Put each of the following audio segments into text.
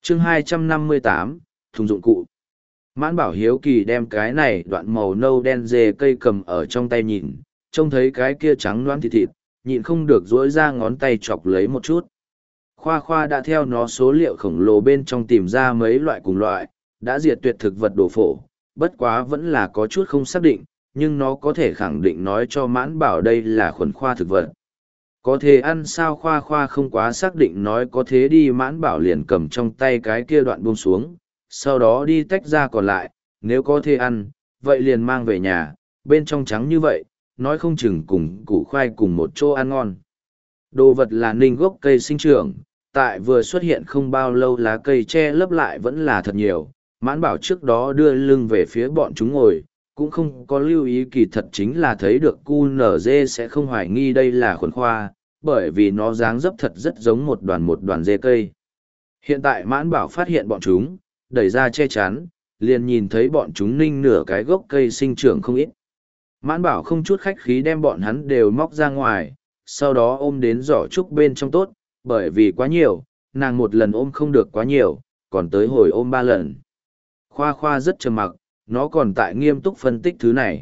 chương 258, thùng dụng cụ. Mãn Bảo hiếu kỳ đem cái này đoạn màu nâu đen dê cây cầm ở trong tay nhìn, trông thấy cái kia trắng loãng thịt thịt, nhịn không được duỗi ra ngón tay chọc lấy một chút. Khoa Khoa đã theo nó số liệu khổng lồ bên trong tìm ra mấy loại cùng loại, đã diệt tuyệt thực vật đồ phổ, bất quá vẫn là có chút không xác định, nhưng nó có thể khẳng định nói cho Mãn Bảo đây là khuẩn khoa thực vật. Có thể ăn sao? Khoa Khoa không quá xác định nói có thế đi. Mãn Bảo liền cầm trong tay cái kia đoạn buông xuống, sau đó đi tách ra còn lại, nếu có thể ăn, vậy liền mang về nhà, bên trong trắng như vậy, nói không chừng cùng củ khoai cùng một chỗ ăn ngon. Đồ vật là ninh gốc cây sinh trưởng, tại vừa xuất hiện không bao lâu lá cây che lấp lại vẫn là thật nhiều. Mãn Bảo trước đó đưa lưng về phía bọn chúng ngồi, cũng không có lưu ý kỳ thật chính là thấy được QNZ sẽ không hoài nghi đây là khuẩn khoa, bởi vì nó dáng dấp thật rất giống một đoàn dê cây. Hiện tại Mãn Bảo phát hiện bọn chúng, đẩy ra che chắn, liền nhìn thấy bọn chúng ninh nửa cái gốc cây sinh trưởng không ít. Mãn Bảo không chút khách khí đem bọn hắn đều móc ra ngoài, sau đó ôm đến giỏ trúc bên trong tốt, bởi vì quá nhiều, nàng một lần ôm không được quá nhiều, còn tới hồi ôm 3 lần. Khoa Khoa rất trầm mặc, nó còn tại nghiêm túc phân tích thứ này.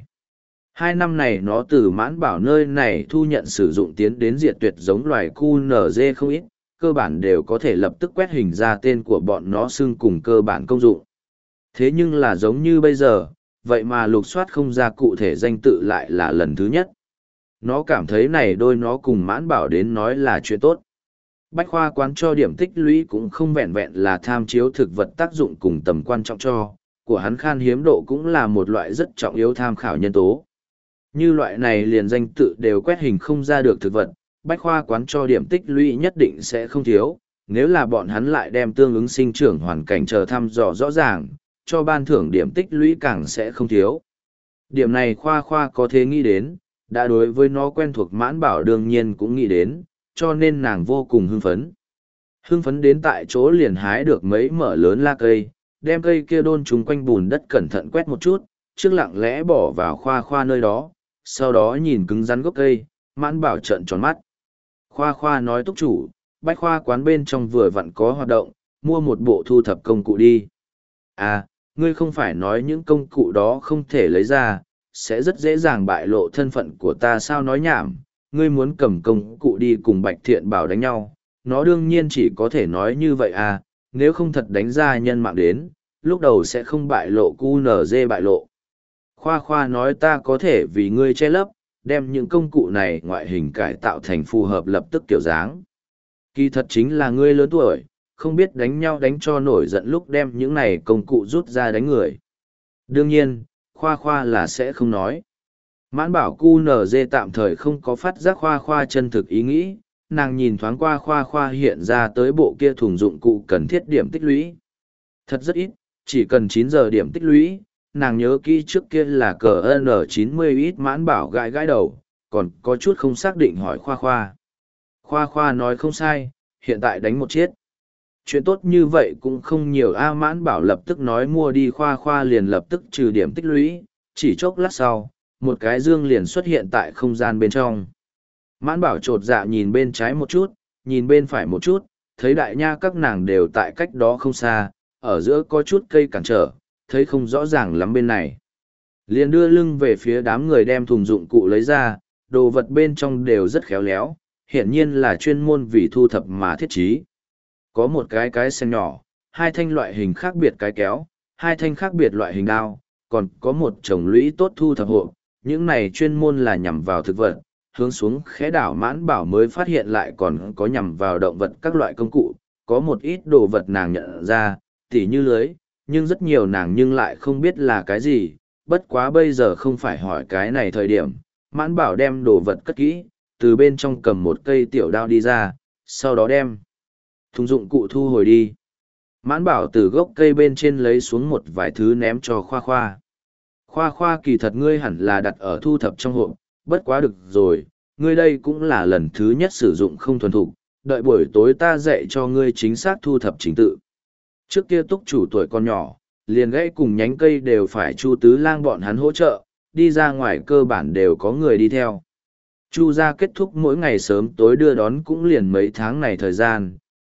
2 năm này nó từ Mãn Bảo nơi này thu nhận sử dụng tiến đến diệt tuyệt giống loài QNZ không ít, cơ bản đều có thể lập tức quét hình ra tên của bọn nó xưng cùng cơ bản công dụng. Thế nhưng là giống như bây giờ, vậy mà lục soát không ra cụ thể danh tự lại là lần thứ nhất. Nó cảm thấy này đôi nó cùng Mãn Bảo đến nói là chuyện tốt. Bách khoa quán cho điểm tích lũy cũng không vẹn vẹn là tham chiếu thực vật tác dụng cùng tầm quan trọng cho, của hắn khan hiếm độ cũng là một loại rất trọng yếu tham khảo nhân tố. Như loại này liền danh tự đều quét hình không ra được thực vật, bách khoa quán cho điểm tích lũy nhất định sẽ không thiếu, nếu là bọn hắn lại đem tương ứng sinh trưởng hoàn cảnh chờ thăm dò rõ ràng, cho ban thưởng điểm tích lũy càng sẽ không thiếu. Điểm này Khoa Khoa có thể nghĩ đến, đã đối với nó quen thuộc Mãn Bảo đương nhiên cũng nghĩ đến, cho nên nàng vô cùng hưng phấn. Hưng phấn đến tại chỗ liền hái được mấy mỡ lớn la cây, đem cây kia đôn chúng quanh bùn đất cẩn thận quét một chút, trước lặng lẽ bỏ vào Khoa Khoa nơi đó, sau đó nhìn cứng rắn gốc cây, Mãn Bảo trợn tròn mắt. Khoa Khoa nói túc chủ, bách khoa quán bên trong vừa vặn có hoạt động, mua một bộ thu thập công cụ đi. À, ngươi không phải nói những công cụ đó không thể lấy ra, sẽ rất dễ dàng bại lộ thân phận của ta sao? Nói nhảm, ngươi muốn cầm công cụ đi cùng Bạch Thiện Bảo đánh nhau, nó đương nhiên chỉ có thể nói như vậy à, nếu không thật đánh ra nhân mạng đến, lúc đầu sẽ không bại lộ QNZ bại lộ. Khoa Khoa nói ta có thể vì ngươi che lấp, đem những công cụ này ngoại hình cải tạo thành phù hợp lập tức kiểu dáng. Kỳ thật chính là ngươi lớn tuổi, không biết đánh nhau đánh cho nổi giận lúc đem những này công cụ rút ra đánh người. Đương nhiên, Khoa Khoa là sẽ không nói. Mãn Bảo QNZ tạm thời không có phát giác Khoa Khoa chân thực ý nghĩ, nàng nhìn thoáng qua Khoa Khoa hiện ra tới bộ kia thùng dụng cụ cần thiết điểm tích lũy. Thật rất ít, chỉ cần 9 giờ điểm tích lũy, nàng nhớ kỹ trước kia là cờ N90 ít. Mãn Bảo gãi gãi đầu, còn có chút không xác định hỏi Khoa Khoa. Khoa Khoa nói không sai, hiện tại đánh một chiết. Chuyện tốt như vậy cũng không nhiều a. Mãn Bảo lập tức nói mua đi. Khoa Khoa liền lập tức trừ điểm tích lũy, chỉ chốc lát sau, một cái dương liền xuất hiện tại không gian bên trong. Mãn Bảo chột dạ nhìn bên trái một chút, nhìn bên phải một chút, thấy đại nha các nàng đều tại cách đó không xa, ở giữa có chút cây cản trở, thấy không rõ ràng lắm bên này. Liền đưa lưng về phía đám người đem thùng dụng cụ lấy ra, đồ vật bên trong đều rất khéo léo, hiển nhiên là chuyên môn vì thu thập mà thiết trí. Có một cái sen nhỏ, 2 thanh loại hình khác biệt cái kéo, 2 thanh khác biệt loại hình đao, còn có một chồng lũy tốt thu thập hộ, những này chuyên môn là nhằm vào thực vật, hướng xuống khẽ đảo. Mãn Bảo mới phát hiện lại còn có nhằm vào động vật các loại công cụ, có một ít đồ vật nàng nhận ra, tỉ như lưới, nhưng rất nhiều nàng nhưng lại không biết là cái gì, bất quá bây giờ không phải hỏi cái này thời điểm. Mãn Bảo đem đồ vật cất kỹ, từ bên trong cầm một cây tiểu đao đi ra, sau đó đem thùng dụng cụ thu hồi đi. Mãn Bảo từ gốc cây bên trên lấy xuống một vài thứ ném cho Khoa Khoa. Khoa Khoa kỳ thật ngươi hẳn là đặt ở thu thập trong hộp, bất quá được rồi, ngươi đây cũng là lần thứ nhất sử dụng không thuần thục, đợi buổi tối ta dạy cho ngươi chính xác thu thập trình tự. Trước kia túc chủ tuổi còn nhỏ, liền gãy cùng nhánh cây đều phải Chu Tứ Lang bọn hắn hỗ trợ, đi ra ngoài cơ bản đều có người đi theo. Chu gia kết thúc mỗi ngày sớm tối đưa đón cũng liền mấy tháng này thời gian,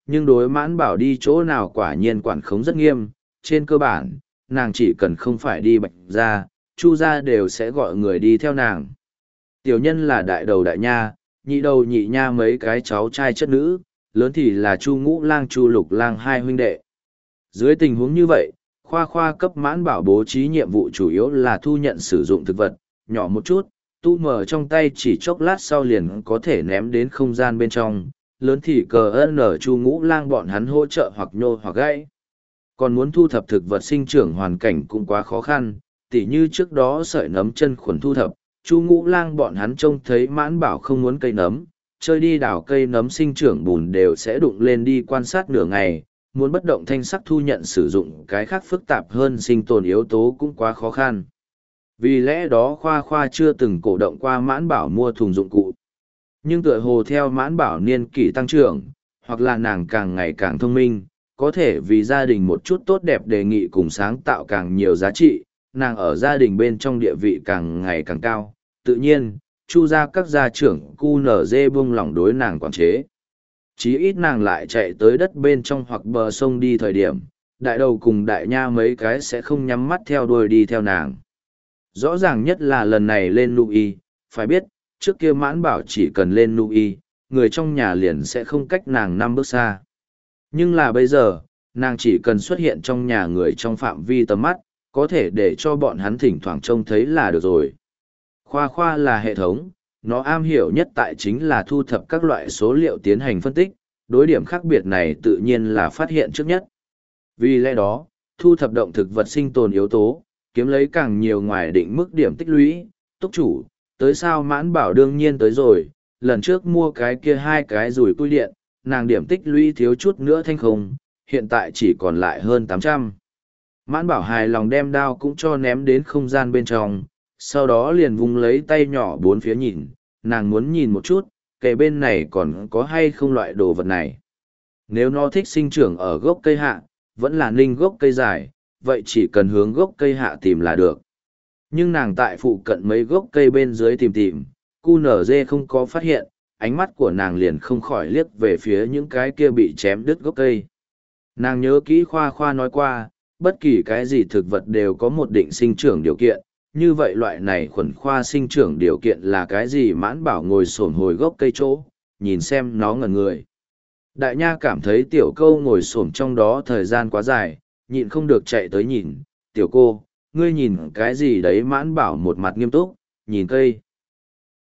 nhưng đối mãn bảo đi chỗ nào quả nhiên quản khống rất nghiêm, trên cơ bản, nàng chỉ cần không phải đi Bạch gia, Chu gia đều sẽ gọi người đi theo nàng. Tiểu nhân là đại đầu đại nha, nhị đầu nhị nha mấy cái cháu trai chất nữ, lớn thì là Chu Ngũ Lang Chu Lục Lang hai huynh đệ. Dưới tình huống như vậy, khoa khoa cấp mãn bảo bố trí nhiệm vụ chủ yếu là thu nhận sử dụng thực vật, nhỏ một chút, tu mở trong tay chỉ chốc lát sau liền có thể ném đến không gian bên trong, lớn thì cờ ơn ở Chu Ngũ Lang bọn hắn hỗ trợ hoặc nhô hoặc gãy. Còn muốn thu thập thực vật sinh trưởng hoàn cảnh cũng quá khó khăn, tỉ như trước đó sợi nấm chân khuẩn thu thập, Chu Ngũ Lang bọn hắn trông thấy mãn bảo không muốn cây nấm, chơi đi đào cây nấm sinh trưởng bùn đều sẽ đụng lên đi quan sát nửa ngày, muốn bất động thanh sắc thu nhận sử dụng cái khác phức tạp hơn sinh tồn yếu tố cũng quá khó khăn. Vì lẽ đó khoa khoa chưa từng cổ động qua mãn bảo mua thùng dụng cụ. Nhưng tựa hồ theo mãn bảo niên kỷ tăng trưởng, hoặc là nàng càng ngày càng thông minh, có thể vì gia đình một chút tốt đẹp đề nghị cùng sáng tạo càng nhiều giá trị, nàng ở gia đình bên trong địa vị càng ngày càng cao. Tự nhiên, Chu gia các gia trưởng QNZ buông lỏng đối nàng quản chế. Chí ít nàng lại chạy tới đất bên trong hoặc bờ sông đi thời điểm, đại đầu cùng đại nha mấy cái sẽ không nhắm mắt theo đuôi đi theo nàng. Rõ ràng nhất là lần này lên Nui, phải biết, trước kia mãn bảo chỉ cần lên Nui, người trong nhà liền sẽ không cách nàng 5 bước xa. Nhưng là bây giờ, nàng chỉ cần xuất hiện trong nhà người trong phạm vi tầm mắt, có thể để cho bọn hắn thỉnh thoảng trông thấy là được rồi. Khoa khoa là hệ thống, nó am hiểu nhất tại chính là thu thập các loại số liệu tiến hành phân tích, đối điểm khác biệt này tự nhiên là phát hiện trước nhất. Vì lẽ đó, thu thập động thực vật sinh tồn yếu tố, kiếm lấy càng nhiều ngoài định mức điểm tích lũy, túc chủ, tới sao mãn bảo đương nhiên tới rồi, lần trước mua cái kia 2 cái rùi cui điện, nàng điểm tích lũy thiếu chút nữa thanh không, hiện tại chỉ còn lại hơn 800. Mãn bảo hài lòng đem đao cũng cho ném đến không gian bên trong, sau đó liền vung lấy tay nhỏ bốn phía nhìn, nàng muốn nhìn một chút, kề bên này còn có hay không loại đồ vật này. Nếu nó thích sinh trưởng ở gốc cây hạ, vẫn là ninh gốc cây dài, vậy chỉ cần hướng gốc cây hạ tìm là được. Nhưng nàng tại phụ cận mấy gốc cây bên dưới tìm, QNZ không có phát hiện, ánh mắt của nàng liền không khỏi liếc về phía những cái kia bị chém đứt gốc cây. Nàng nhớ kỹ khoa khoa nói qua, bất kỳ cái gì thực vật đều có một định sinh trưởng điều kiện, như vậy loại này khuẩn khoa sinh trưởng điều kiện là cái gì mãn bảo ngồi xổm hồi gốc cây chỗ, nhìn xem nó ngẩn người. Đại nha cảm thấy tiểu câu ngồi xổm trong đó thời gian quá dài, nhịn không được chạy tới nhìn, tiểu cô, ngươi nhìn cái gì đấy mãn bảo một mặt nghiêm túc, nhìn cây.